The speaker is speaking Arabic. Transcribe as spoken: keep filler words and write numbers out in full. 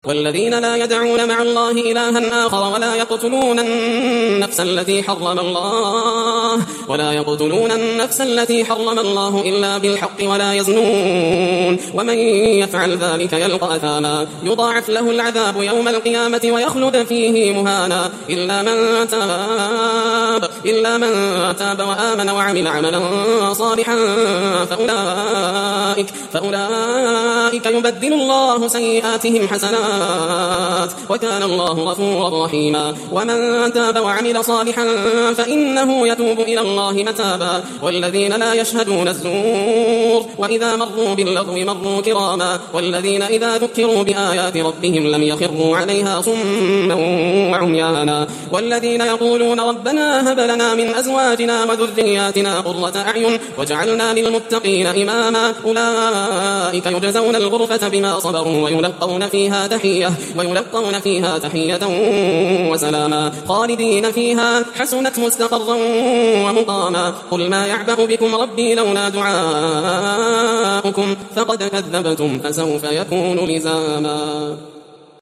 والذين لا يدعون مع الله إلها آخر ولا يقتلون النفس التي حرم الله ولا يقتلون النفس التي حرم الله إلا بالحق ولا يزنون ومن يفعل ذلك يلقى أثاما يضاعف له العذاب يوم القيامة ويخلد فيه مهانا إلا من تاب إلا من تاب وآمن وعمل عملا صالحا فأولئك فأولئك يبدل الله سيئاتهم حسنات وكان الله غفورا رحيما ومن تاب وعمل صالحا فإنه يتوب إلى الله متابا والذين لا يشهدون الزور وإذا مروا باللغو مروا كراما والذين إذا ذكروا بآيات ربهم لم يخروا عليها صما وعميانا والذين يقولون ربنا هب لنا من أزواجنا وذرياتنا قرة أعين وجعلنا للمتقين إماما أولئك يجزون الغرفة بما صبروا ويلقون فيها تحية ويلقون فيها تحية وسلاما خالدين فيها حسنت مستقرا ومقاما قل ما يعبأ بكم ربي لولا دعاؤكم فقد كذبتم فسوف يكون لزاما.